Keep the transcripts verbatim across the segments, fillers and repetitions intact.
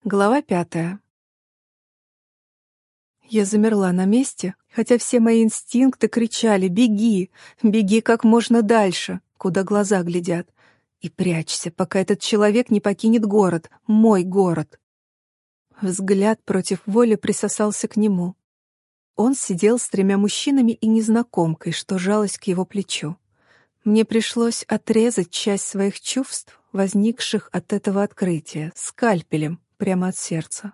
Глава пятая. Я замерла на месте, хотя все мои инстинкты кричали: «Беги! Беги как можно дальше, куда глаза глядят, и прячься, пока этот человек не покинет город, мой город». Взгляд против воли присосался к нему. Он сидел с тремя мужчинами и незнакомкой, что жалась к его плечу. Мне пришлось отрезать часть своих чувств, возникших от этого открытия, скальпелем, прямо от сердца.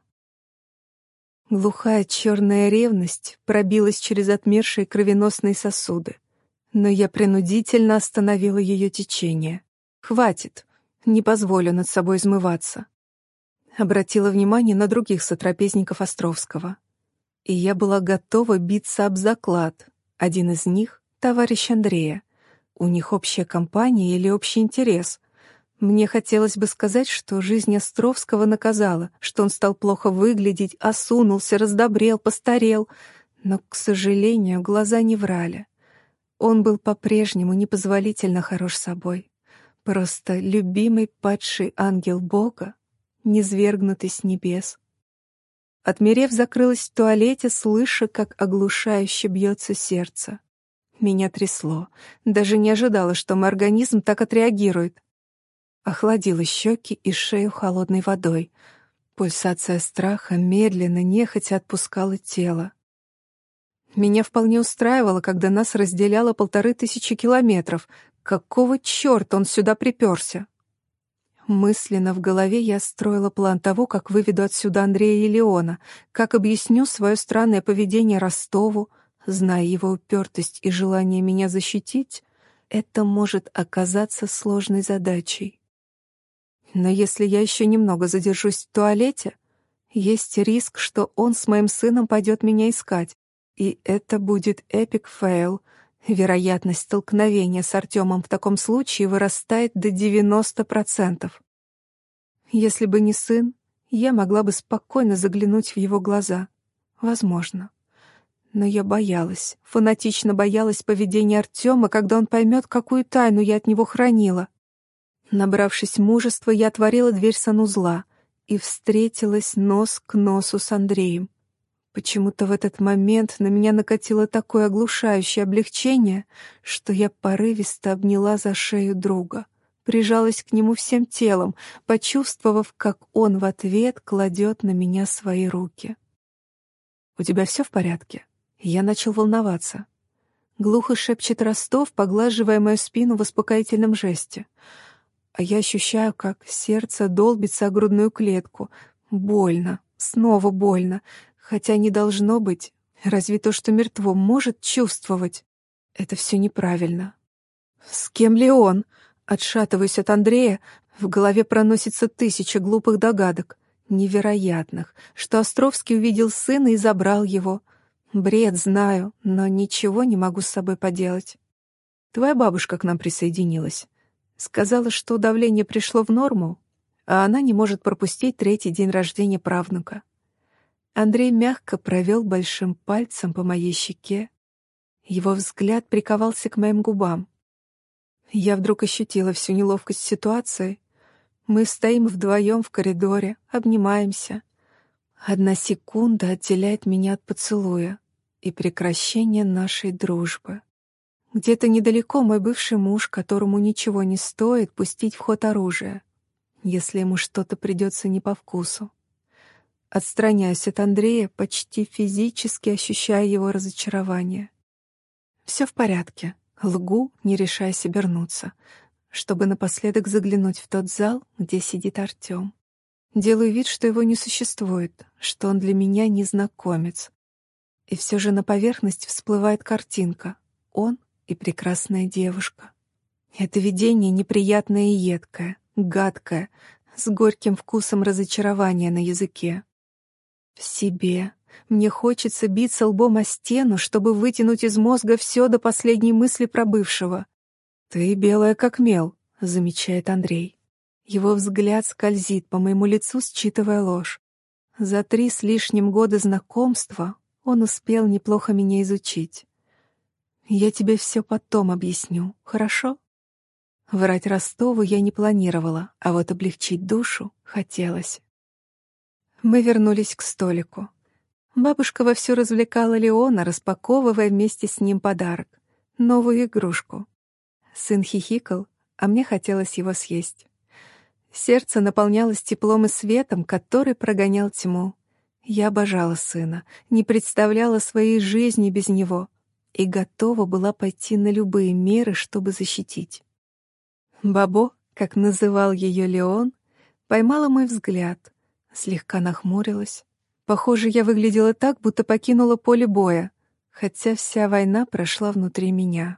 Глухая черная ревность пробилась через отмершие кровеносные сосуды, но я принудительно остановила ее течение. «Хватит, не позволю над собой измываться». Обратила внимание на других сотрапезников Островского. И я была готова биться об заклад. Один из них — товарищ Андрея. У них общая компания или общий интерес. Мне хотелось бы сказать, что жизнь Островского наказала, что он стал плохо выглядеть, осунулся, раздобрел, постарел. Но, к сожалению, глаза не врали. Он был по-прежнему непозволительно хорош собой. Просто любимый падший ангел Бога, низвергнутый с небес. Отмерев, закрылась в туалете, слыша, как оглушающе бьется сердце. Меня трясло. Даже не ожидала, что мой организм так отреагирует. Охладила щеки и шею холодной водой. Пульсация страха медленно, нехотя отпускала тело. Меня вполне устраивало, когда нас разделяло полторы тысячи километров. Какого черта он сюда приперся? Мысленно в голове я строила план того, как выведу отсюда Андрея и Леона, как объясню свое странное поведение Ростову. Зная его упертость и желание меня защитить, это может оказаться сложной задачей. Но если я еще немного задержусь в туалете, есть риск, что он с моим сыном пойдет меня искать, и это будет эпик фейл. Вероятность столкновения с Артемом в таком случае вырастает до девяноста процентов. Если бы не сын, я могла бы спокойно заглянуть в его глаза. Возможно. Но я боялась, фанатично боялась поведения Артема, когда он поймет, какую тайну я от него хранила. Набравшись мужества, я отворила дверь санузла и встретилась нос к носу с Андреем. Почему-то в этот момент на меня накатило такое оглушающее облегчение, что я порывисто обняла за шею друга, прижалась к нему всем телом, почувствовав, как он в ответ кладет на меня свои руки. «У тебя все в порядке?» Я начал волноваться. Глухо шепчет Ростов, поглаживая мою спину в успокоительном жесте. А я ощущаю, как сердце долбится о грудную клетку. Больно, снова больно. Хотя не должно быть. Разве то, что мертво, может чувствовать? Это все неправильно. С кем ли он? Отшатываюсь от Андрея. В голове проносится тысяча глупых догадок. Невероятных, что Островский увидел сына и забрал его. Бред, знаю, но ничего не могу с собой поделать. Твоя бабушка к нам присоединилась. Сказала, что давление пришло в норму, а она не может пропустить третий день рождения правнука. Андрей мягко провел большим пальцем по моей щеке. Его взгляд приковался к моим губам. Я вдруг ощутила всю неловкость ситуации. Мы стоим вдвоем в коридоре, обнимаемся. Одна секунда отделяет меня от поцелуя и прекращения нашей дружбы. Где-то недалеко мой бывший муж, которому ничего не стоит пустить в ход оружие, если ему что-то придется не по вкусу. Отстраняюсь от Андрея, почти физически ощущая его разочарование. Все в порядке. Лгу, не решаясь обернуться, чтобы напоследок заглянуть в тот зал, где сидит Артем. Делаю вид, что его не существует, что он для меня незнакомец. И все же на поверхность всплывает картинка. Он и прекрасная девушка. Это видение неприятное и едкое, гадкое, с горьким вкусом разочарования на языке. В себе. Мне хочется биться лбом о стену, чтобы вытянуть из мозга все до последней мысли про бывшего. «Ты белая как мел», — замечает Андрей. Его взгляд скользит по моему лицу, считывая ложь. За три с лишним года знакомства он успел неплохо меня изучить. «Я тебе все потом объясню, хорошо?» Врать Ростову я не планировала, а вот облегчить душу хотелось. Мы вернулись к столику. Бабушка вовсю развлекала Леона, распаковывая вместе с ним подарок — новую игрушку. Сын хихикал, а мне хотелось его съесть. Сердце наполнялось теплом и светом, который прогонял тьму. Я обожала сына, не представляла своей жизни без него и готова была пойти на любые меры, чтобы защитить. Бабо, как называл ее Леон, поймала мой взгляд, слегка нахмурилась. Похоже, я выглядела так, будто покинула поле боя, хотя вся война прошла внутри меня.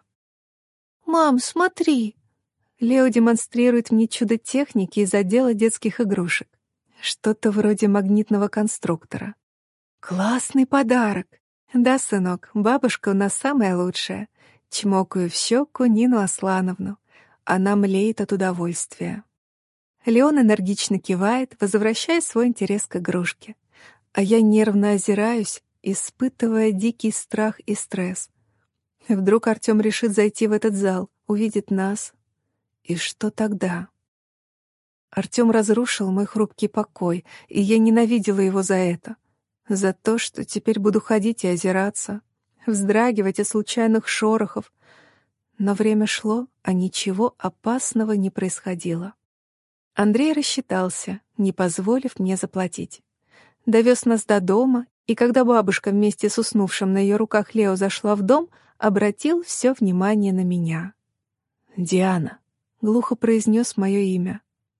«Мам, смотри!» Лео демонстрирует мне чудо техники из отдела детских игрушек. Что-то вроде магнитного конструктора. «Классный подарок!» «Да, сынок, бабушка у нас самая лучшая». Чмокаю в щеку Нину Аслановну. Она млеет от удовольствия. Леон энергично кивает, возвращая свой интерес к игрушке. А я нервно озираюсь, испытывая дикий страх и стресс. Вдруг Артем решит зайти в этот зал, увидит нас. И что тогда? Артем разрушил мой хрупкий покой, и я ненавидела его за это. За то, что теперь буду ходить и озираться, вздрагивать от случайных шорохов. Но время шло, а ничего опасного не происходило. Андрей рассчитался, не позволив мне заплатить. Довез нас до дома, и когда бабушка вместе с уснувшим на ее руках Лео зашла в дом, обратил все внимание на меня. «Диана», — глухо произнес мое имя.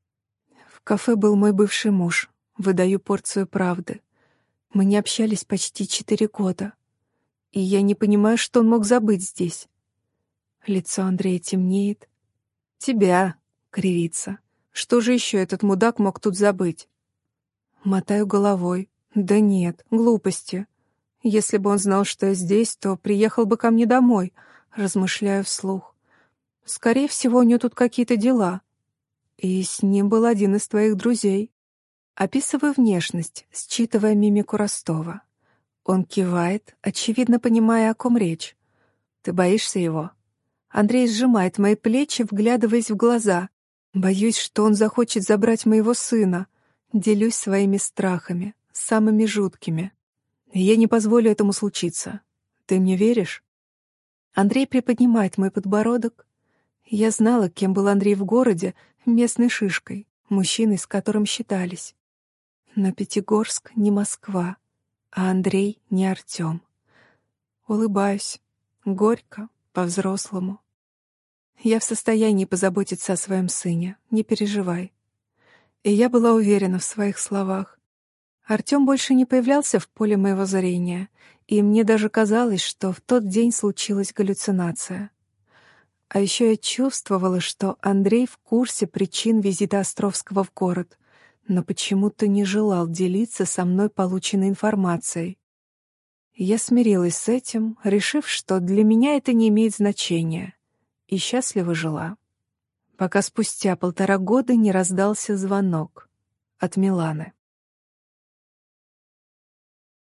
В кафе был мой бывший муж, выдаю порцию правды. Мы не общались почти четыре года, и я не понимаю, что он мог забыть здесь. Лицо Андрея темнеет. «Тебя», — кривится. «Что же еще этот мудак мог тут забыть?» Мотаю головой. Да нет, глупости. Если бы он знал, что я здесь, то приехал бы ко мне домой, размышляю вслух. Скорее всего, у него тут какие-то дела. И с ним был один из твоих друзей. Описываю внешность, считывая мимику Ростова. Он кивает, очевидно понимая, о ком речь. Ты боишься его? Андрей сжимает мои плечи, вглядываясь в глаза. Боюсь, что он захочет забрать моего сына. Делюсь своими страхами, самыми жуткими. Я не позволю этому случиться. Ты мне веришь? Андрей приподнимает мой подбородок. Я знала, кем был Андрей в городе, местной шишкой, мужчиной, с которым считались. Но Пятигорск не Москва, а Андрей не Артем. Улыбаюсь, горько, по-взрослому. Я в состоянии позаботиться о своем сыне, не переживай. И я была уверена в своих словах. Артем больше не появлялся в поле моего зрения, и мне даже казалось, что в тот день случилась галлюцинация. А еще я чувствовала, что Андрей в курсе причин визита Островского в город, но почему-то не желал делиться со мной полученной информацией. Я смирилась с этим, решив, что для меня это не имеет значения, и счастливо жила. Пока спустя полтора года не раздался звонок от Миланы.